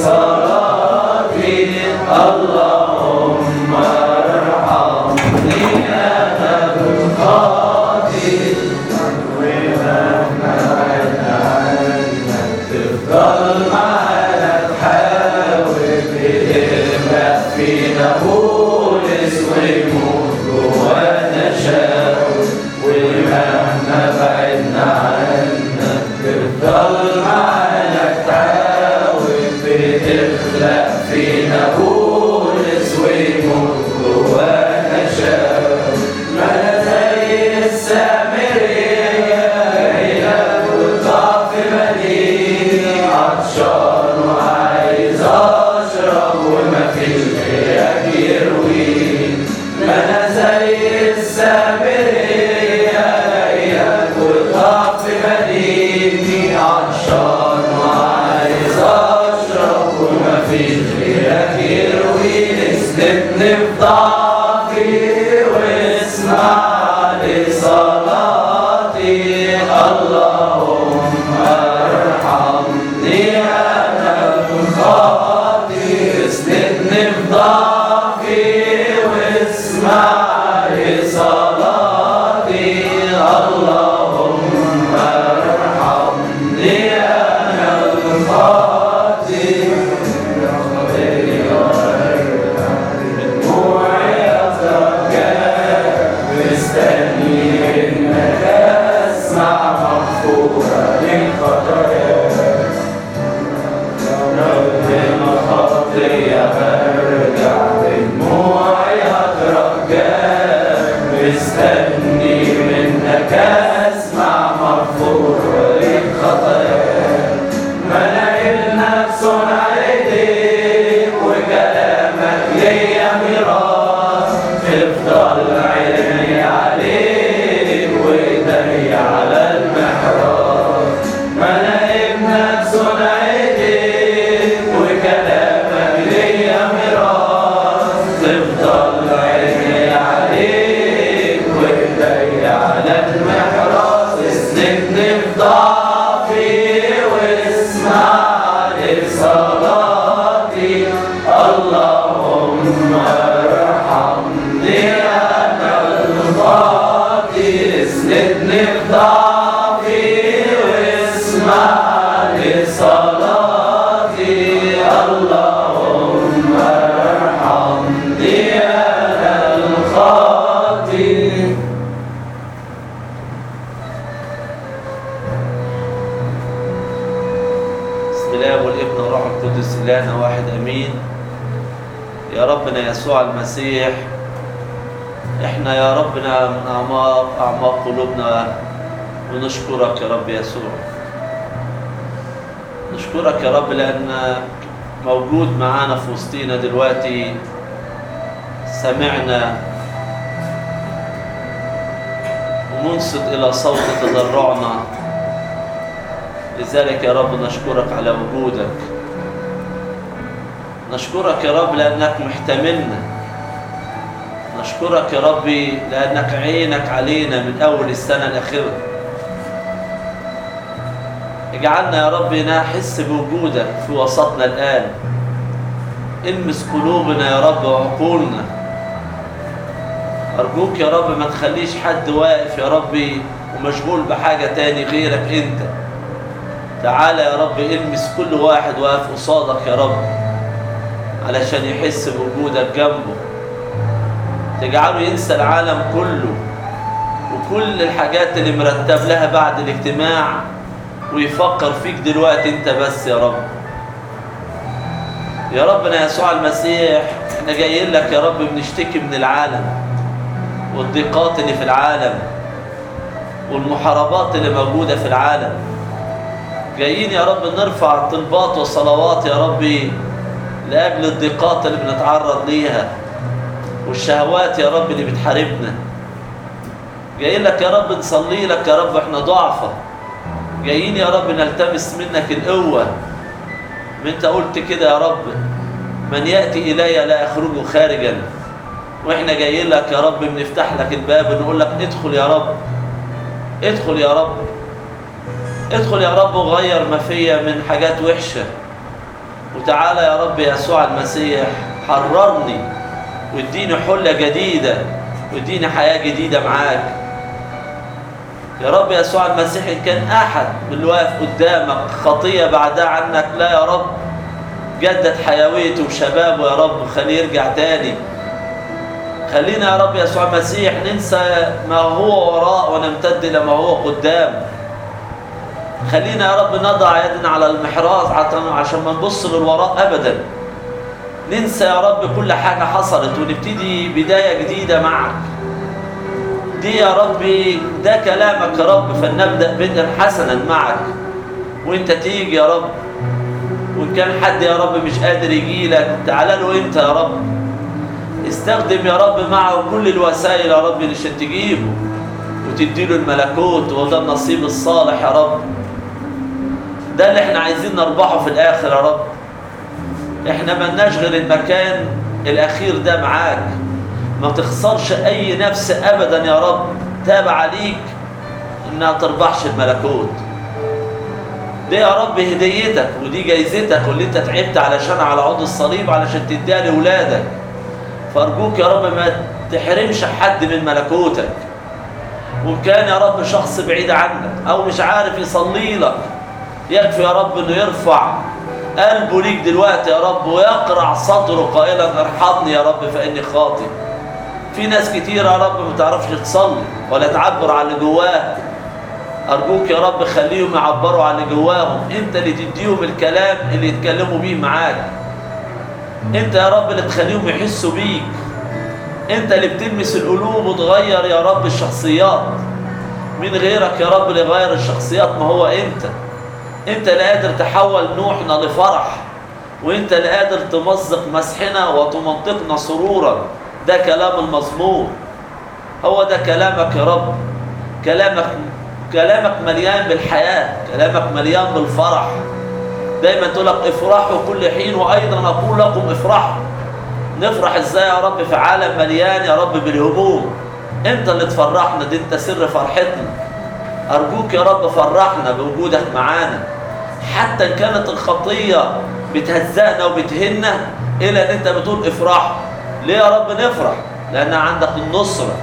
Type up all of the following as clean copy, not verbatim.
لصلاتي اللهم ارحمني أنا بالخاطئ ومهما بعد عنك تفضل معنا تحاول بهمك فينا بولس ويموت جوانا شاول ومهما بعدنا عنك تفضل معنا تحاول بتخلق فينا بولس ويموت جوانا شاول ما أنا زي السامرية جايلك وضعف مليء عطشان وعايز أشرب ومفيش غيرك يرويني ما أنا زي السامرية جايلك وضعف مليء عطشان وعايز أشرب ومفيش غيرك يرويني اسندني في ضعفي واسمع لصلاتي اللهم ارحمني أنا بالخاطئ اسندني في ضعفي واسمع لصلاتي اللهم ارحمني أنا بالخاطئ دموعي أترجاك مستني منك أسمع مغفورة للخطايا ربنا خطية برجع بدموعي أترجاك مستني منك أسمع مغفورة للخطايا ملايينك صنع ايديك وكلامك ليا ميراث تفضل عيني عليك وايدي على المحراب ملايينك صنع ايديك وكلامك ليا ميراث تفضل عيني عليك وايدي على المحراب اسندني في ضعفي واسمع لصلاتي اللهم ارحمني أنا بالخاطئ اسندني في ضعفي واسمع لصلاتي اللهم ارحمني أنا بالخاطئ بسم الله والابن والروح القدس إلهنا واحد امين. يا ربنا يسوع المسيح احنا يا ربنا من اعماق قلوبنا ونشكرك يا رب يسوع. نشكرك يا رب لانك موجود معانا في وسطينا دلوقتي. سمعنا ومنصت الى صوت تضرعنا، لذلك يا رب نشكرك على وجودك. نشكرك يا رب لأنك محتملنا. نشكرك يا ربي لأنك عينك علينا من أول السنة الأخيرة. اجعلنا يا ربي نحس بوجودك في وسطنا الآن. المس قلوبنا يا رب وعقولنا. أرجوك يا رب ما تخليش حد واقف يا ربي ومشغول بحاجة تاني غيرك أنت. تعالى يا رب المس كل واحد واقف قصادك يا رب علشان يحس بوجودك جنبه. تجعله ينسى العالم كله وكل الحاجات اللي مرتب لها بعد الاجتماع ويفكر فيك دلوقتي انت بس يا رب. يا ربنا يسوع المسيح احنا جايين لك يا رب بنشتكي من العالم والضيقات اللي في العالم والمحاربات اللي موجودة في العالم. جايين يا رب نرفع طلبات وصلوات يا ربي لأجل الضيقات اللي بنتعرض ليها والشهوات يا رب اللي بتحاربنا. جايين لك يا رب نصلي لك يا رب احنا ضعفة. جايين يا رب نلتمس منك القوة. انت قلت كده يا رب من يأتي إلي لا يخرج خارجا. واحنا جايين لك يا رب بنفتح لك الباب ونقول لك ادخل يا رب، ادخل يا رب، ادخل يا رب وغير ما فيا من حاجات وحشة. وتعالى يا رب يسوع المسيح حررني واديني حلة جديدة واديني حياة جديدة معاك يا رب يسوع المسيح. إن كان أحد من اللي واقف قدامك خطية بعدها عنك، لا يا رب، جدد حيويته وشبابه يا رب، خليه يرجع تاني. خلينا يا رب يسوع المسيح ننسى ما هو وراء ونمتد إلى ما هو قدام. خلينا يا رب نضع يدنا على المحراث عشان ما نبص للوراء أبدا. ننسى يا رب كل حاجة حصلت ونبتدي بداية جديدة معك. دي يا ربي ده كلامك يا رب، فلنبدأ بدءا حسنا معك وانت تيجي يا رب. وإن كان حد يا رب مش قادر يجي لك، تعال له انت يا رب. استخدم يا رب معه كل الوسائل يا رب عشان تجيبه وتديله الملكوت، وده النصيب الصالح يا رب. ده اللي احنا عايزين نربحه في الآخر يا رب. احنا ملناش غير المكان الأخير ده معاك. ما تخسرش أي نفس أبدا يا رب تابع ليك إنها تربحش الملكوت. دي يا رب هديتك ودي جايزتك واللي انت تعبت علشان على عود الصليب علشان تديها لأولادك. فأرجوك يا رب ما تحرمش حد من ملكوتك. وإن كان يا رب شخص بعيد عنك أو مش عارف يصلي لك، يكفي يا رب إنه يرفع قلبه ليك دلوقتي يا رب ويقرع صدره قائلا ارحمني يا رب فإني خاطئ. في ناس كتير يا رب ما تعرفش تصلي ولا تعبر عن اللي جواها. أرجوك يا رب خليهم يعبروا عن اللي جواهم. أنت اللي تديهم الكلام اللي يتكلموا بيه معاك. أنت يا رب اللي تخليهم يحسوا بيك. أنت اللي بتلمس القلوب وتغير يا رب الشخصيات. من غيرك يا رب اللي يغير الشخصيات ما هو أنت. أنت اللي قادر تحول نوحنا لفرح، وأنت اللي قادر تمزق مسحنا وتمنطقنا سرورا. ده كلام المزمور، هو ده كلامك يا رب. كلامك مليان بالحياة، كلامك مليان بالفرح. دايما تقول لك افرحوا كل حين وأيضا أقول لكم افرحوا. نفرح ازاي يا رب في عالم مليان يا رب بالهموم؟ انت اللي تفرحنا، دي انت سر فرحتنا. أرجوك يا رب فرحنا بوجودك معانا، حتى إن كانت الخطية بتهزقنا وبتهنا إلا أن أنت بتقول افرحوا. ليه يا رب نفرح؟ لأن عندك النصرة،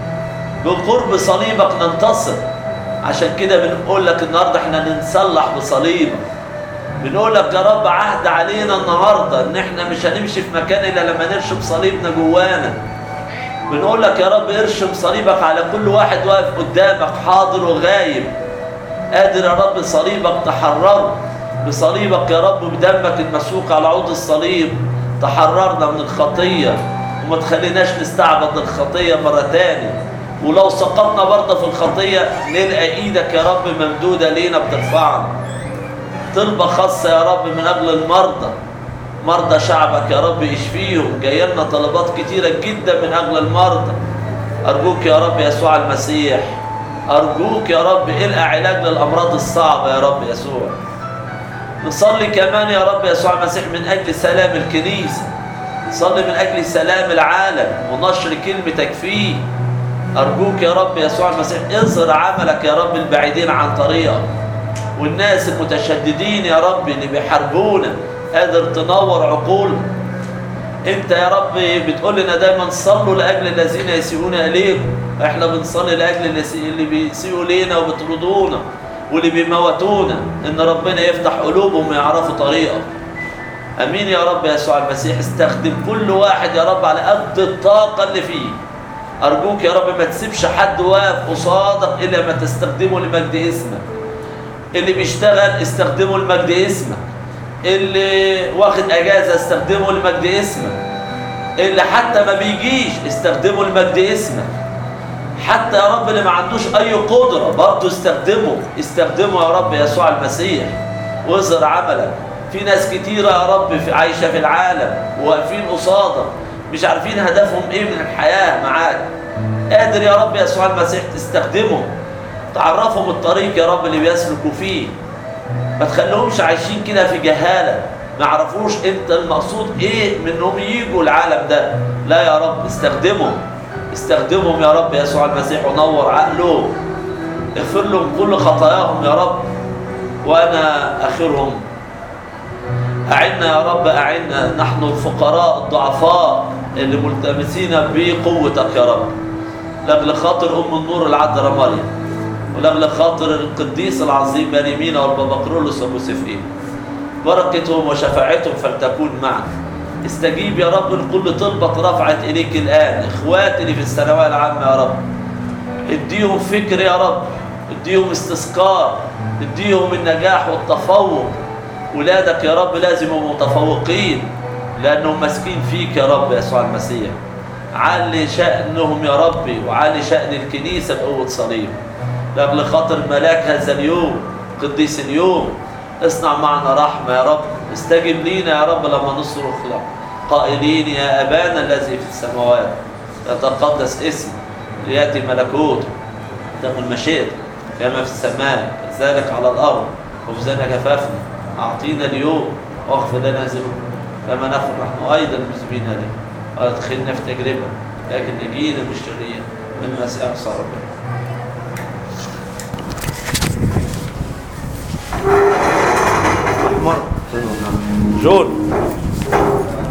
بقرب صليبك ننتصر. عشان كده بنقول لك النهاردة احنا ننسلح بصليبك. بنقول لك يا رب عهد علينا النهاردة ان احنا مش هنمشي في مكان إلا لما نرشم صليبنا جوانا. بنقول لك يا رب ارشم صليبك على كل واحد واقف قدامك حاضر وغايب. قادر يا رب صليبك تحرره، بصليبك يا رب بدمك المسوق على عود الصليب تحررنا من الخطية وما تخليناش نستعبد الخطية مرة تاني. ولو سقطنا برضه في الخطية نلقى ايدك يا رب ممدودة لينا بترفعنا. طلبة خاصة يا رب من أجل المرضى، مرضى شعبك يا رب اشفيهم. جاي لنا طلبات كتيرة جدا من أجل المرضى. أرجوك يا رب يسوع المسيح، أرجوك يا رب القى علاج للأمراض الصعبة يا رب يسوع. نصلي كمان يا رب يسوع المسيح من أجل سلام الكنيسة. نصلي من أجل سلام العالم ونشر كلمتك فيه. أرجوك يا رب يسوع المسيح اظهر عملك يا رب البعيدين عن طريقك، والناس المتشددين يا رب اللي بيحاربونا قادر تنور عقولنا. انت يا رب بتقول لنا دايما صلوا لاجل الذين يسيئون اليكم. احنا بنصلي لاجل اللي بيسيئوا لينا وبيطردونا واللي بيموتونا، ان ربنا يفتح قلوبهم ويعرفوا طريقك. امين يا رب يسوع المسيح. استخدم كل واحد يا رب على قد الطاقه اللي فيه. ارجوك يا رب ما تسيبش حد واقف قصادك الا ما تستخدمه لمجد اسمك. اللي بيشتغل استخدمه لمجد اسمك، اللي واخد اجازه استخدمه لمجد اسمك، اللي حتى ما بيجيش استخدمه لمجد اسمك، حتى يا رب اللي ما عندوش اي قدره برضه استخدمه يا رب يسوع المسيح واظهر عملك. في ناس كتيره يا رب عايشه في العالم وواقفين قصادك مش عارفين هدفهم ايه من الحياه معاك. قادر يا رب يسوع المسيح تستخدمهم، تعرفهم الطريق يا رب اللي بيسلكوا فيه. ما تخليهمش عايشين كده في جهالة ما يعرفوش انت المقصود ايه منهم ييجوا العالم ده. لا يا رب استخدمهم يا رب يسوع المسيح ونور عقلهم. اغفر لهم كل خطاياهم يا رب وانا اخرهم. أعنا يا رب، أعنا نحن الفقراء الضعفاء اللي ملتمسين بقوتك يا رب، لأجل خاطر أم النور العذراء مريم، ولأجل خاطر القديس العظيم مريمين والبابا كرولوس وموسفين، بركتهم وشفاعتهم فلتكون معنا. استجيب يا رب لكل طلبة رفعت إليك الآن إخواتي اللي في الثانوية العامة يا رب، اديهم فكر يا رب، اديهم استذكار، اديهم النجاح والتفوق. ولادك يا رب لازم يبقوا متفوقين لأنهم ماسكين فيك يا رب يسوع المسيح. علي شأنهم يا ربي، وعلي شأن الكنيسة بقوة صليب، لأجل خاطر ملاك هذا اليوم قديس اليوم. اصنع معنا رحمة يا رب، استجب لينا يا رب لما نصرخ لك قائلين يا أبانا الذي في السماوات يتقدس اسمك، ليأتي ملكوتك، تكن مشيئتك كما في السماء كذلك على الأرض. خبزنا كفافنا أعطينا اليوم، واغفر لنا ذنوبنا كما نغفر نحن أيضا المذنبين لنا، ولا تدخلنا في تجربة لكن نجينا من الشرير من المسيح يسوع ربنا. جون